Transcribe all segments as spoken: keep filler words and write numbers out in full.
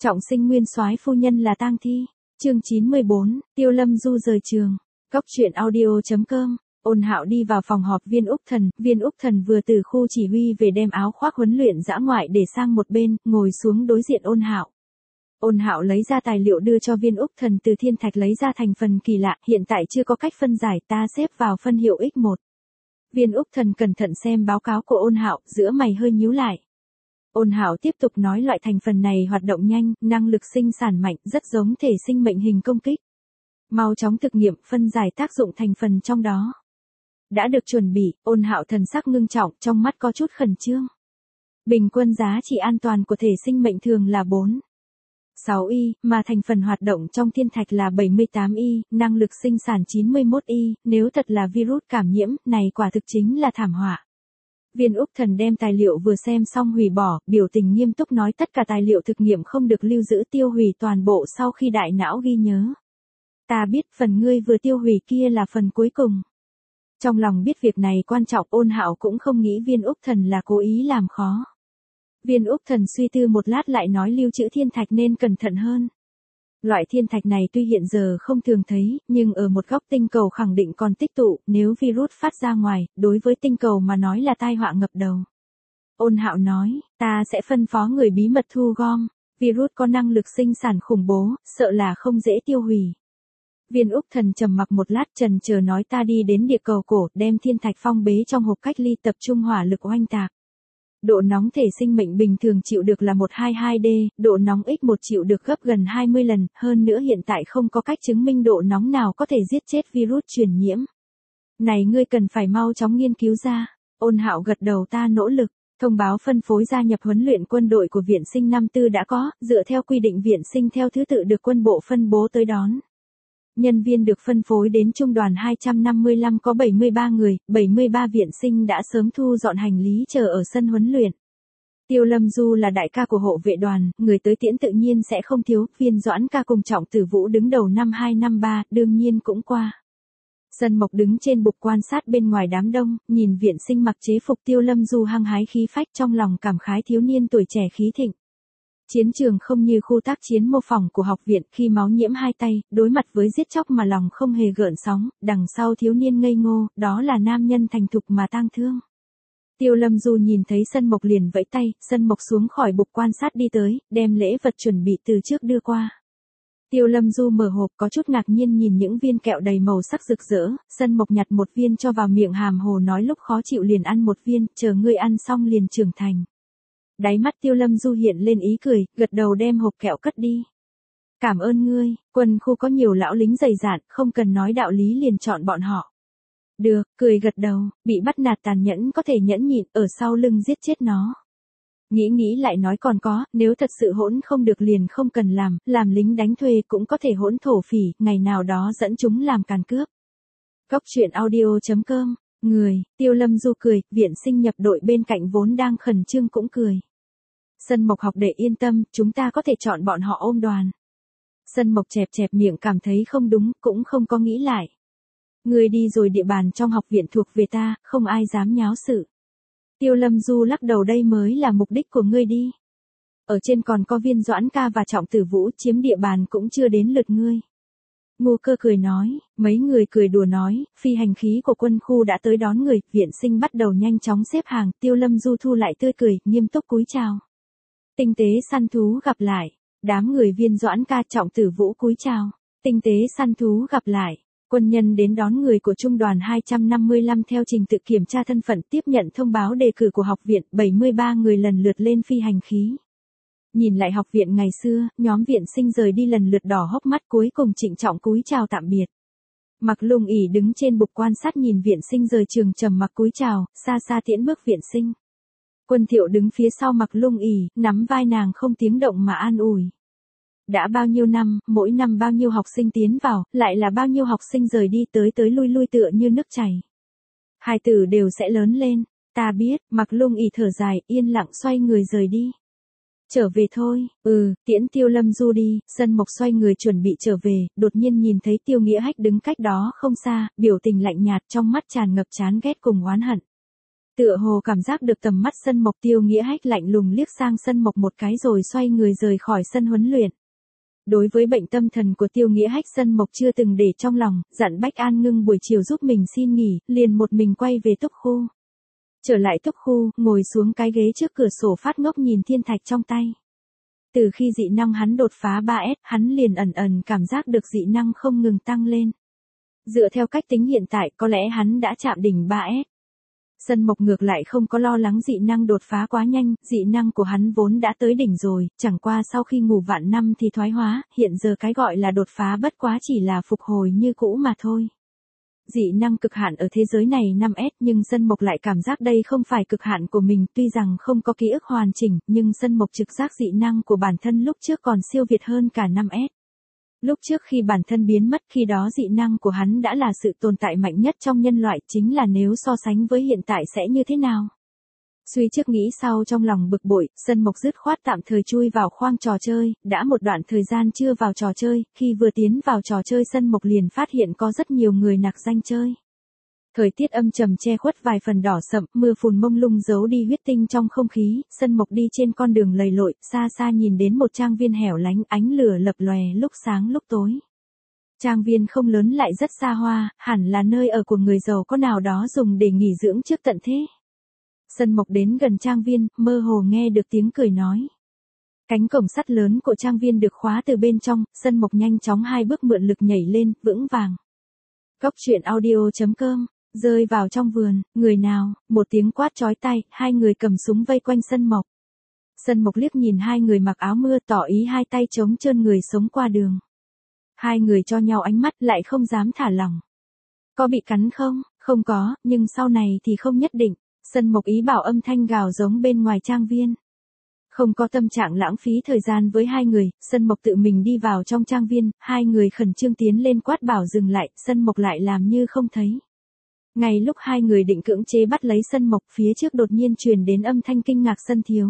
Trọng sinh nguyên soái phu nhân là tang thi. Chương chín mươi bốn, Tiêu Lâm Du rời trường. Góc truyện audio chấm com. Ôn Hạo đi vào phòng họp Viên Úc Thần, Viên Úc Thần vừa từ khu chỉ huy về đem áo khoác huấn luyện dã ngoại để sang một bên, ngồi xuống đối diện Ôn Hạo. Ôn Hạo lấy ra tài liệu đưa cho Viên Úc Thần, từ thiên thạch lấy ra thành phần kỳ lạ, hiện tại chưa có cách phân giải, ta xếp vào phân hiệu ích một. Viên Úc Thần cẩn thận xem báo cáo của Ôn Hạo, giữa mày hơi nhíu lại. Ôn Hạo tiếp tục nói loại thành phần này hoạt động nhanh, năng lực sinh sản mạnh, rất giống thể sinh mệnh hình công kích. Mau chóng thực nghiệm phân giải tác dụng thành phần trong đó. Đã được chuẩn bị, Ôn Hạo thần sắc ngưng trọng, trong mắt có chút khẩn trương. Bình quân giá trị an toàn của thể sinh mệnh thường là bốn. sáu y, mà thành phần hoạt động trong thiên thạch là bảy mươi tám y, năng lực sinh sản chín mươi mốt y, nếu thật là virus cảm nhiễm, này quả thực chính là thảm họa. Viên Úc Thần đem tài liệu vừa xem xong hủy bỏ, biểu tình nghiêm túc nói tất cả tài liệu thực nghiệm không được lưu giữ, tiêu hủy toàn bộ sau khi đại não ghi nhớ. Ta biết phần ngươi vừa tiêu hủy kia là phần cuối cùng. Trong lòng biết việc này quan trọng, Ôn Hạo cũng không nghĩ Viên Úc Thần là cố ý làm khó. Viên Úc Thần suy tư một lát lại nói lưu trữ thiên thạch nên cẩn thận hơn. Loại thiên thạch này tuy hiện giờ không thường thấy, nhưng ở một góc tinh cầu khẳng định còn tích tụ, nếu virus phát ra ngoài, đối với tinh cầu mà nói là tai họa ngập đầu. Ôn Hạo nói, ta sẽ phân phó người bí mật thu gom, virus có năng lực sinh sản khủng bố, sợ là không dễ tiêu hủy. Viên Úc Thần trầm mặc một lát chần chờ nói ta đi đến địa cầu cổ, đem thiên thạch phong bế trong hộp cách ly tập trung hỏa lực oanh tạc. Độ nóng thể sinh mệnh bình thường chịu được là một trăm hai mươi hai D, độ nóng nhân một chịu được gấp gần hai mươi lần, hơn nữa hiện tại không có cách chứng minh độ nóng nào có thể giết chết virus truyền nhiễm. Này ngươi cần phải mau chóng nghiên cứu ra. Ôn Hạo gật đầu, ta nỗ lực. Thông báo phân phối gia nhập huấn luyện quân đội của viện sinh năm tư đã có, dựa theo quy định viện sinh theo thứ tự được quân bộ phân bố tới đón. Nhân viên được phân phối đến trung đoàn hai trăm năm mươi lăm có bảy mươi ba người, bảy mươi ba viện sinh đã sớm thu dọn hành lý chờ ở sân huấn luyện. Tiêu Lâm Du là đại ca của hộ vệ đoàn, người tới tiễn tự nhiên sẽ không thiếu, Viên Doãn ca cùng Trọng Tử Vũ đứng đầu năm hai năm ba, đương nhiên cũng qua. Sân Mộc đứng trên bục quan sát bên ngoài đám đông, nhìn viện sinh mặc chế phục Tiêu Lâm Du hăng hái khí phách, trong lòng cảm khái thiếu niên tuổi trẻ khí thịnh. Chiến trường không như khu tác chiến mô phỏng của học viện, khi máu nhiễm hai tay, đối mặt với giết chóc mà lòng không hề gợn sóng, đằng sau thiếu niên ngây ngô, đó là nam nhân thành thục mà tang thương. Tiêu Lâm Du nhìn thấy Sân Mộc liền vẫy tay, Sân Mộc xuống khỏi bục quan sát đi tới, đem lễ vật chuẩn bị từ trước đưa qua. Tiêu Lâm Du mở hộp có chút ngạc nhiên nhìn những viên kẹo đầy màu sắc rực rỡ, Sân Mộc nhặt một viên cho vào miệng hàm hồ nói lúc khó chịu liền ăn một viên, chờ ngươi ăn xong liền trưởng thành. Đáy mắt Tiêu Lâm Du hiện lên ý cười, gật đầu đem hộp kẹo cất đi. Cảm ơn ngươi, quân khu có nhiều lão lính dày dạn, không cần nói đạo lý liền chọn bọn họ. Được, cười gật đầu, bị bắt nạt tàn nhẫn có thể nhẫn nhịn, ở sau lưng giết chết nó. Nghĩ nghĩ lại nói còn có, nếu thật sự hỗn không được liền không cần làm, làm lính đánh thuê cũng có thể hỗn thổ phỉ, ngày nào đó dẫn chúng làm càn cướp. Góc truyện audio chấm com, người, Tiêu Lâm Du cười, viện sinh nhập đội bên cạnh vốn đang khẩn trương cũng cười. Sân Mộc học đệ yên tâm, chúng ta có thể chọn bọn họ ôm đoàn. Sân Mộc chẹp chẹp miệng cảm thấy không đúng, cũng không có nghĩ lại. Ngươi đi rồi địa bàn trong học viện thuộc về ta, không ai dám nháo sự. Tiêu Lâm Du lắc đầu đây mới là mục đích của ngươi đi. Ở trên còn có Viên Doãn ca và Trọng Tử Vũ chiếm địa bàn cũng chưa đến lượt ngươi. Ngô Cơ cười nói, mấy người cười đùa nói, phi hành khí của quân khu đã tới đón người, viện sinh bắt đầu nhanh chóng xếp hàng, Tiêu Lâm Du thu lại tươi cười, nghiêm túc cúi chào. Tinh tế săn thú gặp lại, đám người Viên Doãn ca Trọng Tử Vũ cúi chào, tinh tế săn thú gặp lại, quân nhân đến đón người của trung đoàn hai trăm năm mươi lăm theo trình tự kiểm tra thân phận tiếp nhận thông báo đề cử của học viện, bảy mươi ba người lần lượt lên phi hành khí. Nhìn lại học viện ngày xưa, nhóm viện sinh rời đi lần lượt đỏ hốc mắt cuối cùng trịnh trọng cúi chào tạm biệt. Mặc Lung ỉ đứng trên bục quan sát nhìn viện sinh rời trường trầm mặc cúi chào, xa xa tiễn bước viện sinh. Quân Thiệu đứng phía sau Mặc Lung ỉ, nắm vai nàng không tiếng động mà an ủi. Đã bao nhiêu năm, mỗi năm bao nhiêu học sinh tiến vào, lại là bao nhiêu học sinh rời đi tới tới lui lui tựa như nước chảy. Hai tử đều sẽ lớn lên, ta biết, Mặc Lung ỉ thở dài, yên lặng xoay người rời đi. Trở về thôi, ừ, tiễn Tiêu Lâm Du đi, Sân Mộc xoay người chuẩn bị trở về, đột nhiên nhìn thấy Tiêu Nghĩa Hách đứng cách đó không xa, biểu tình lạnh nhạt trong mắt tràn ngập chán ghét cùng oán hận. Tựa hồ cảm giác được tầm mắt Sân Mộc, Tiêu Nghĩa Hách lạnh lùng liếc sang Sân Mộc một cái rồi xoay người rời khỏi sân huấn luyện. Đối với bệnh tâm thần của Tiêu Nghĩa Hách, Sân Mộc chưa từng để trong lòng, dặn Bách An Ngưng buổi chiều giúp mình xin nghỉ, liền một mình quay về túc khu. Trở lại túc khu, ngồi xuống cái ghế trước cửa sổ phát ngốc nhìn thiên thạch trong tay. Từ khi dị năng hắn đột phá ba S, hắn liền ẩn ẩn cảm giác được dị năng không ngừng tăng lên. Dựa theo cách tính hiện tại, có lẽ hắn đã chạm đỉnh ba S. Sân Mộc ngược lại không có lo lắng dị năng đột phá quá nhanh, dị năng của hắn vốn đã tới đỉnh rồi, chẳng qua sau khi ngủ vạn năm thì thoái hóa, hiện giờ cái gọi là đột phá bất quá chỉ là phục hồi như cũ mà thôi. Dị năng cực hạn ở thế giới này năm S, nhưng Sân Mộc lại cảm giác đây không phải cực hạn của mình, tuy rằng không có ký ức hoàn chỉnh, nhưng Sân Mộc trực giác dị năng của bản thân lúc trước còn siêu việt hơn cả năm S. Lúc trước khi bản thân biến mất, khi đó dị năng của hắn đã là sự tồn tại mạnh nhất trong nhân loại, chính là nếu so sánh với hiện tại sẽ như thế nào. Suy trước nghĩ sau, trong lòng bực bội, Sân Mộc dứt khoát tạm thời chui vào khoang trò chơi, đã một đoạn thời gian chưa vào trò chơi, khi vừa tiến vào trò chơi Sân Mộc liền phát hiện có rất nhiều người nặc danh chơi. Thời tiết âm trầm che khuất vài phần đỏ sậm, mưa phùn mông lung giấu đi huyết tinh trong không khí, Sân Mộc đi trên con đường lầy lội, xa xa nhìn đến một trang viên hẻo lánh, ánh lửa lập lòe lúc sáng lúc tối. Trang viên không lớn lại rất xa hoa, hẳn là nơi ở của người giàu có nào đó dùng để nghỉ dưỡng trước tận thế. Sân Mộc đến gần trang viên, mơ hồ nghe được tiếng cười nói. Cánh cổng sắt lớn của trang viên được khóa từ bên trong, Sân Mộc nhanh chóng hai bước mượn lực nhảy lên, vững vàng. Góc truyện audio chấm com, rơi vào trong vườn, người nào, một tiếng quát chói tai, hai người cầm súng vây quanh Sân Mộc. Sân Mộc liếc nhìn hai người mặc áo mưa, tỏ ý hai tay chống trơn người sống qua đường. Hai người cho nhau ánh mắt, lại không dám thả lỏng. Có bị cắn không? Không có, nhưng sau này thì không nhất định. Sân Mộc ý bảo, âm thanh gào giống bên ngoài trang viên. Không có tâm trạng lãng phí thời gian với hai người, Sân Mộc tự mình đi vào trong trang viên, hai người khẩn trương tiến lên quát bảo dừng lại, Sân Mộc lại làm như không thấy. Ngay lúc hai người định cưỡng chế bắt lấy Sân Mộc, phía trước đột nhiên truyền đến âm thanh kinh ngạc: Sân thiếu.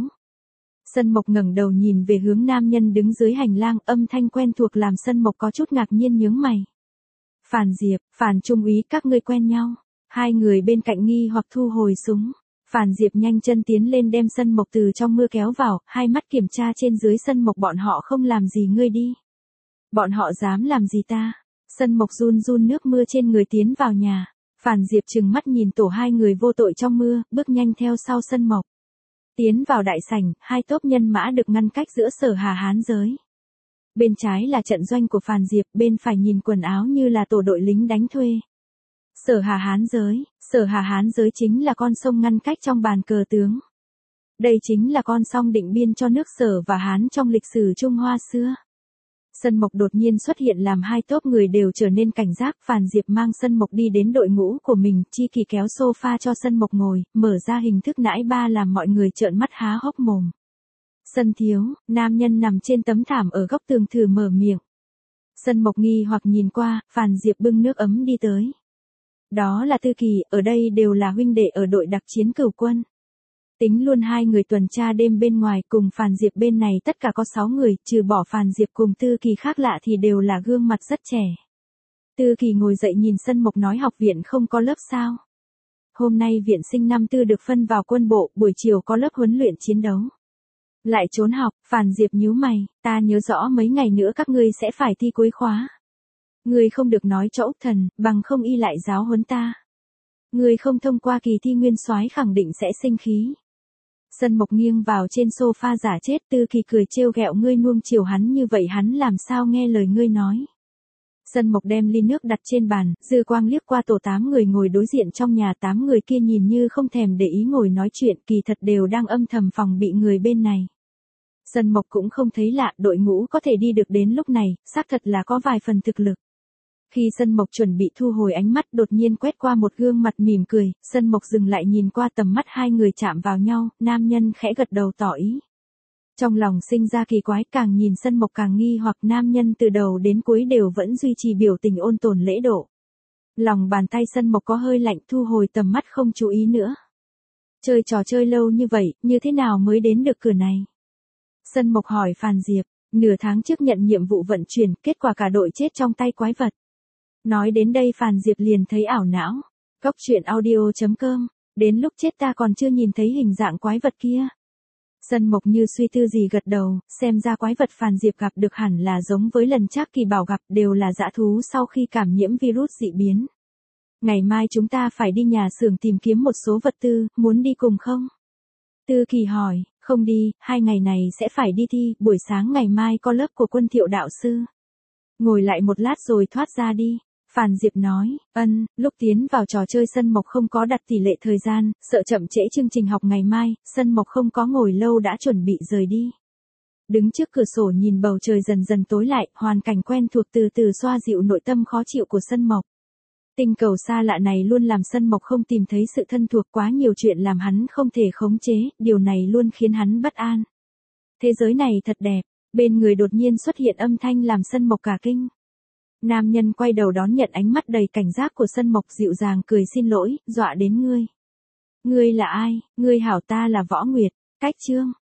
Sân Mộc ngẩng đầu nhìn về hướng nam nhân đứng dưới hành lang, âm thanh quen thuộc làm Sân Mộc có chút ngạc nhiên nhướng mày. Phàn Diệp, Phàn Trung úy, các ngươi quen nhau? Hai người bên cạnh nghi hoặc thu hồi súng. Phàn Diệp nhanh chân tiến lên đem Sân Mộc từ trong mưa kéo vào, hai mắt kiểm tra trên dưới Sân Mộc. Bọn họ không làm gì ngươi đi. Bọn họ dám làm gì ta? Sân Mộc run run nước mưa trên người tiến vào nhà. Phàn Diệp trừng mắt nhìn tổ hai người vô tội trong mưa, bước nhanh theo sau Sân Mộc. Tiến vào đại sảnh, hai tốp nhân mã được ngăn cách giữa Sở Hà Hán giới. Bên trái là trận doanh của Phàn Diệp, bên phải nhìn quần áo như là tổ đội lính đánh thuê. Sở Hà Hán giới, Sở Hà Hán giới chính là con sông ngăn cách trong bàn cờ tướng. Đây chính là con sông định biên cho nước Sở và Hán trong lịch sử Trung Hoa xưa. Sân Mộc đột nhiên xuất hiện làm hai tốp người đều trở nên cảnh giác. Phàn Diệp mang Sân Mộc đi đến đội ngũ của mình, Chi Kỳ kéo sofa cho Sân Mộc ngồi, mở ra hình thức nãi ba làm mọi người trợn mắt há hốc mồm. Sân thiếu, nam nhân nằm trên tấm thảm ở góc tường thử mở miệng. Sân Mộc nghi hoặc nhìn qua, Phàn Diệp bưng nước ấm đi tới. Đó là Tư Kỳ, ở đây đều là huynh đệ ở đội đặc chiến Cửu Quân. Tính luôn hai người tuần tra đêm bên ngoài cùng Phàn Diệp bên này tất cả có sáu người, trừ bỏ Phàn Diệp cùng Tư Kỳ khác lạ thì đều là gương mặt rất trẻ. Tư Kỳ ngồi dậy nhìn Sân Mộc nói: học viện không có lớp sao? Hôm nay viện sinh năm tư được phân vào quân bộ, buổi chiều có lớp huấn luyện chiến đấu. Lại trốn học, Phàn Diệp nhíu mày, ta nhớ rõ mấy ngày nữa các ngươi sẽ phải thi cuối khóa. Ngươi không được nói cho Úc Thần, bằng không y lại giáo huấn ta. Ngươi không thông qua kỳ thi nguyên soái khẳng định sẽ sinh khí. Sân Mộc nghiêng vào trên sofa giả chết. Tư Kỳ cười trêu ghẹo: ngươi nuông chiều hắn như vậy hắn làm sao nghe lời ngươi nói. Sân Mộc đem ly nước đặt trên bàn, dư quang liếc qua tổ tám người ngồi đối diện trong nhà. Tám người kia nhìn như không thèm để ý ngồi nói chuyện, kỳ thật đều đang âm thầm phòng bị người bên này. Sân Mộc cũng không thấy lạ, đội ngũ có thể đi được đến lúc này, xác thật là có vài phần thực lực. Khi Sân Mộc chuẩn bị thu hồi ánh mắt, đột nhiên quét qua một gương mặt mỉm cười, Sân Mộc dừng lại nhìn qua, tầm mắt hai người chạm vào nhau, nam nhân khẽ gật đầu tỏ ý. Trong lòng sinh ra kỳ quái, càng nhìn Sân Mộc càng nghi hoặc, nam nhân từ đầu đến cuối đều vẫn duy trì biểu tình ôn tồn lễ độ. Lòng bàn tay Sân Mộc có hơi lạnh, thu hồi tầm mắt không chú ý nữa. Chơi trò chơi lâu như vậy, như thế nào mới đến được cửa này? Sân Mộc hỏi Phàn Diệp, nửa tháng trước nhận nhiệm vụ vận chuyển, kết quả cả đội chết trong tay quái vật. Nói đến đây Phàn Diệp liền thấy ảo não. Góc truyện audio chấm com Đến lúc chết ta còn chưa nhìn thấy hình dạng quái vật kia. Sân Mộc như suy tư gì gật đầu, xem ra quái vật Phàn Diệp gặp được hẳn là giống với lần Trác Kỳ Bảo gặp, đều là dã thú sau khi cảm nhiễm virus dị biến. Ngày mai chúng ta phải đi nhà xưởng tìm kiếm một số vật tư, muốn đi cùng không? Tư Kỳ hỏi, không đi, hai ngày này sẽ phải đi thi, buổi sáng ngày mai có lớp của Quân Thiệu đạo sư. Ngồi lại một lát rồi thoát ra đi. Phàn Diệp nói, ân, lúc tiến vào trò chơi Sân Mộc không có đặt tỷ lệ thời gian, sợ chậm trễ chương trình học ngày mai, Sân Mộc không có ngồi lâu đã chuẩn bị rời đi. Đứng trước cửa sổ nhìn bầu trời dần dần tối lại, hoàn cảnh quen thuộc từ từ xoa dịu nội tâm khó chịu của Sân Mộc. Tinh cầu xa lạ này luôn làm Sân Mộc không tìm thấy sự thân thuộc, quá nhiều chuyện làm hắn không thể khống chế, điều này luôn khiến hắn bất an. Thế giới này thật đẹp, bên người đột nhiên xuất hiện âm thanh làm Sân Mộc cả kinh. Nam nhân quay đầu đón nhận ánh mắt đầy cảnh giác của Sân Mộc, dịu dàng cười, xin lỗi, dọa đến ngươi. Ngươi là ai? Ngươi hảo, ta là Võ Nguyệt. Cách chương